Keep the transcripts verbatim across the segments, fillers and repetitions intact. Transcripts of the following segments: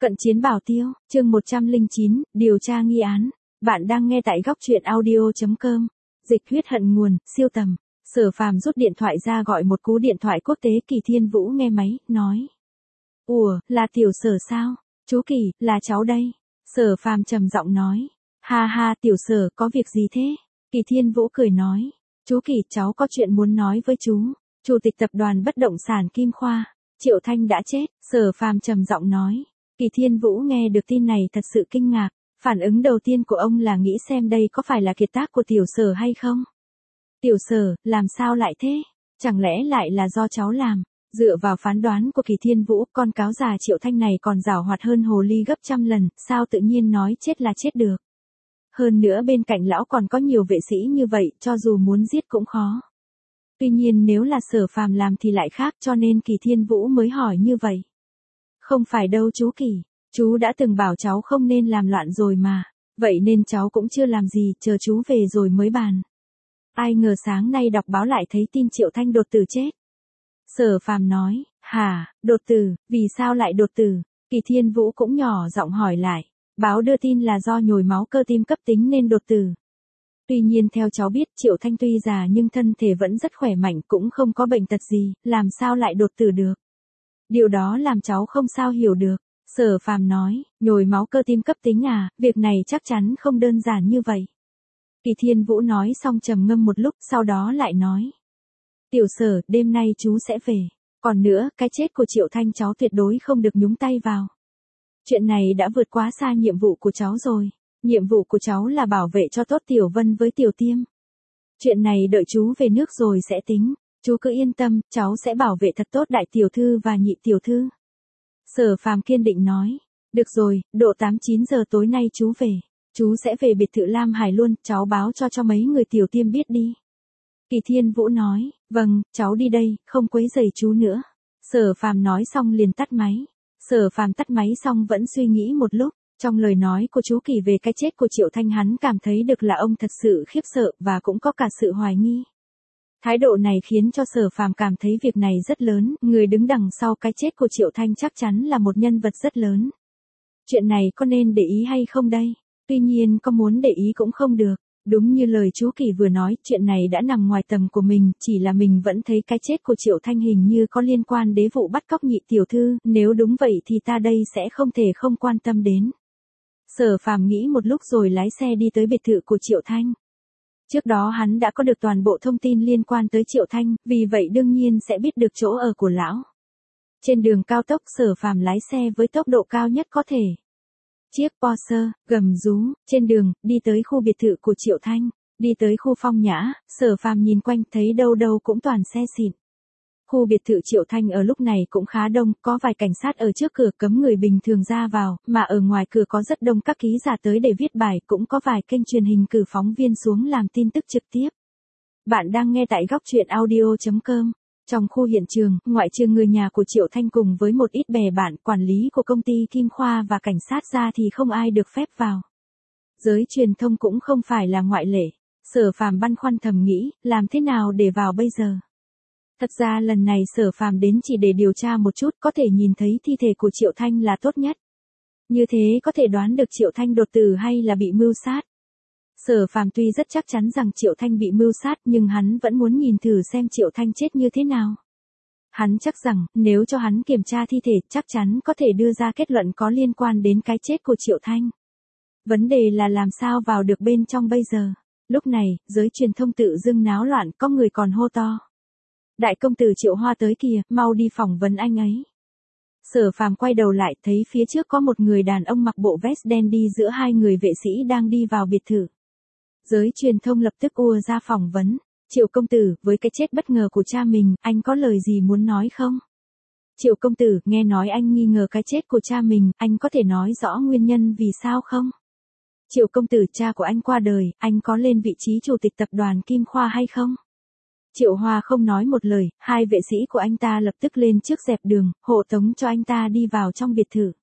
Cận chiến bảo tiêu, chương một trăm lẻ chín, điều tra nghi án. Bạn đang nghe tại góc truyện audio chấm com. Dịch huyết hận nguồn, siêu tầm. Sở Phàm rút điện thoại ra gọi một cú điện thoại quốc tế. Kỳ Thiên Vũ nghe máy, nói. Ủa, là Tiểu Sở sao? Chú Kỳ, là cháu đây. Sở Phàm trầm giọng nói. Ha ha, Tiểu Sở, có việc gì thế? Kỳ Thiên Vũ cười nói. Chú Kỳ, cháu có chuyện muốn nói với chú. Chủ tịch tập đoàn bất động sản Kim Khoa, Triệu Thanh đã chết. Sở Phàm trầm giọng nói. Kỳ Thiên Vũ nghe được tin này thật sự kinh ngạc. Phản ứng đầu tiên của ông là nghĩ xem đây có phải là kiệt tác của Tiểu Sở hay không. Tiểu Sở, làm sao lại thế? Chẳng lẽ lại là do cháu làm? Dựa vào phán đoán của Kỳ Thiên Vũ, con cáo già Triệu Thanh này còn giàu hoạt hơn hồ ly gấp trăm lần, sao tự nhiên nói chết là chết được. Hơn nữa bên cạnh lão còn có nhiều vệ sĩ như vậy, cho dù muốn giết cũng khó. Tuy nhiên nếu là Sở Phàm làm thì lại khác, cho nên Kỳ Thiên Vũ mới hỏi như vậy. Không phải đâu chú Kỳ, chú đã từng bảo cháu không nên làm loạn rồi mà, vậy nên cháu cũng chưa làm gì, chờ chú về rồi mới bàn. Ai ngờ sáng nay đọc báo lại thấy tin Triệu Thanh đột tử chết. Sở Phàm nói, hả, đột tử, vì sao lại đột tử? Kỳ Thiên Vũ cũng nhỏ giọng hỏi lại, báo đưa tin là do nhồi máu cơ tim cấp tính nên đột tử. Tuy nhiên theo cháu biết Triệu Thanh tuy già nhưng thân thể vẫn rất khỏe mạnh, cũng không có bệnh tật gì, làm sao lại đột tử được? Điều đó làm cháu không sao hiểu được. Sở Phàm nói, nhồi máu cơ tim cấp tính à, việc này chắc chắn không đơn giản như vậy. Kỳ Thiên Vũ nói xong trầm ngâm một lúc, sau đó lại nói. Tiểu Sở, đêm nay chú sẽ về. Còn nữa, cái chết của Triệu Thanh cháu tuyệt đối không được nhúng tay vào. Chuyện này đã vượt quá xa nhiệm vụ của cháu rồi. Nhiệm vụ của cháu là bảo vệ cho tốt Tiểu Vân với Tiểu Tiêm. Chuyện này đợi chú về nước rồi sẽ tính. Chú cứ yên tâm, cháu sẽ bảo vệ thật tốt đại tiểu thư và nhị tiểu thư. Sở Phàm kiên định nói. Được rồi, độ tám chín giờ tối nay chú về. Chú sẽ về biệt thự Lam Hải luôn, cháu báo cho cho mấy người Tiểu Tiêm biết đi. Kỳ Thiên Vũ nói, vâng, cháu đi đây, không quấy rầy chú nữa. Sở Phàm nói xong liền tắt máy. Sở Phàm tắt máy xong vẫn suy nghĩ một lúc. Trong lời nói của chú Kỳ về cái chết của Triệu Thanh hắn cảm thấy được là ông thật sự khiếp sợ và cũng có cả sự hoài nghi. Thái độ này khiến cho Sở Phàm cảm thấy việc này rất lớn, người đứng đằng sau cái chết của Triệu Thanh chắc chắn là một nhân vật rất lớn. Chuyện này có nên để ý hay không đây? Tuy nhiên có muốn để ý cũng không được. Đúng như lời chú Kỳ vừa nói, chuyện này đã nằm ngoài tầm của mình, chỉ là mình vẫn thấy cái chết của Triệu Thanh hình như có liên quan đến vụ bắt cóc nhị tiểu thư, nếu đúng vậy thì ta đây sẽ không thể không quan tâm đến. Sở Phàm nghĩ một lúc rồi lái xe đi tới biệt thự của Triệu Thanh. Trước đó hắn đã có được toàn bộ thông tin liên quan tới Triệu Thanh, vì vậy đương nhiên sẽ biết được chỗ ở của lão. Trên đường cao tốc Sở Phàm lái xe với tốc độ cao nhất có thể. Chiếc Porsche, gầm rú, trên đường, đi tới khu biệt thự của Triệu Thanh, đi tới khu phong nhã, Sở Phàm nhìn quanh thấy đâu đâu cũng toàn xe xịn. Khu biệt thự Triệu Thanh ở lúc này cũng khá đông, có vài cảnh sát ở trước cửa cấm người bình thường ra vào, mà ở ngoài cửa có rất đông các ký giả tới để viết bài, cũng có vài kênh truyền hình cử phóng viên xuống làm tin tức trực tiếp. Bạn đang nghe tại góc truyện audio chấm com. Trong khu hiện trường, ngoại trừ người nhà của Triệu Thanh cùng với một ít bè bạn, quản lý của công ty Kim Khoa và cảnh sát ra thì không ai được phép vào. Giới truyền thông cũng không phải là ngoại lệ. Sở Phàm băn khoăn thầm nghĩ, làm thế nào để vào bây giờ? Thật ra lần này Sở Phàm đến chỉ để điều tra một chút, có thể nhìn thấy thi thể của Triệu Thanh là tốt nhất. Như thế có thể đoán được Triệu Thanh đột tử hay là bị mưu sát. Sở Phàm tuy rất chắc chắn rằng Triệu Thanh bị mưu sát nhưng hắn vẫn muốn nhìn thử xem Triệu Thanh chết như thế nào. Hắn chắc rằng, nếu cho hắn kiểm tra thi thể chắc chắn có thể đưa ra kết luận có liên quan đến cái chết của Triệu Thanh. Vấn đề là làm sao vào được bên trong bây giờ. Lúc này, giới truyền thông tự dưng náo loạn, có người còn hô to. Đại công tử Triệu Hoa tới kìa, mau đi phỏng vấn anh ấy. Sở Phàm quay đầu lại thấy phía trước có một người đàn ông mặc bộ vest đen đi giữa hai người vệ sĩ đang đi vào biệt thự. Giới truyền thông lập tức ùa ra phỏng vấn. Triệu công tử, với cái chết bất ngờ của cha mình, anh có lời gì muốn nói không? Triệu công tử, nghe nói anh nghi ngờ cái chết của cha mình, anh có thể nói rõ nguyên nhân vì sao không? Triệu công tử, cha của anh qua đời, anh có lên vị trí chủ tịch tập đoàn Kim Khoa hay không? Triệu Hoa không nói một lời, hai vệ sĩ của anh ta lập tức lên trước dẹp đường, hộ tống cho anh ta đi vào trong biệt thự.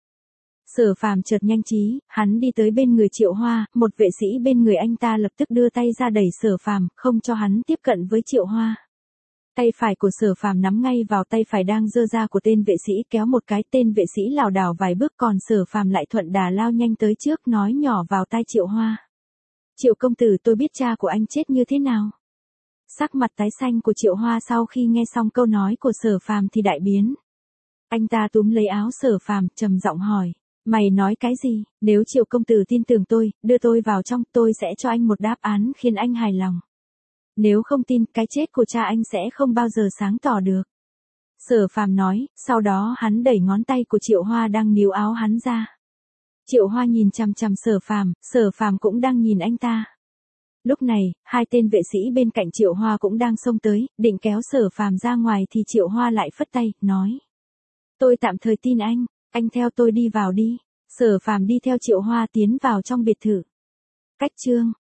Sở Phàm chợt nhanh trí, hắn đi tới bên người Triệu Hoa, một vệ sĩ bên người anh ta lập tức đưa tay ra đẩy Sở Phàm, không cho hắn tiếp cận với Triệu Hoa. Tay phải của Sở Phàm nắm ngay vào tay phải đang giơ ra của tên vệ sĩ, kéo một cái, tên vệ sĩ lảo đảo vài bước, còn Sở Phàm lại thuận đà lao nhanh tới trước, nói nhỏ vào tai Triệu Hoa. Triệu công tử, tôi biết cha của anh chết như thế nào. Sắc mặt tái xanh của Triệu Hoa sau khi nghe xong câu nói của Sở Phàm thì đại biến. Anh ta túm lấy áo Sở Phàm, trầm giọng hỏi, mày nói cái gì? Nếu Triệu công tử tin tưởng tôi, đưa tôi vào trong, tôi sẽ cho anh một đáp án khiến anh hài lòng. Nếu không tin, cái chết của cha anh sẽ không bao giờ sáng tỏ được. Sở Phàm nói, sau đó hắn đẩy ngón tay của Triệu Hoa đang níu áo hắn ra. Triệu Hoa nhìn chằm chằm Sở Phàm, Sở Phàm cũng đang nhìn anh ta. Lúc này, hai tên vệ sĩ bên cạnh Triệu Hoa cũng đang xông tới, định kéo Sở Phàm ra ngoài thì Triệu Hoa lại phất tay, nói. Tôi tạm thời tin anh, anh theo tôi đi vào đi. Sở Phàm đi theo Triệu Hoa tiến vào trong biệt thự. Cách chương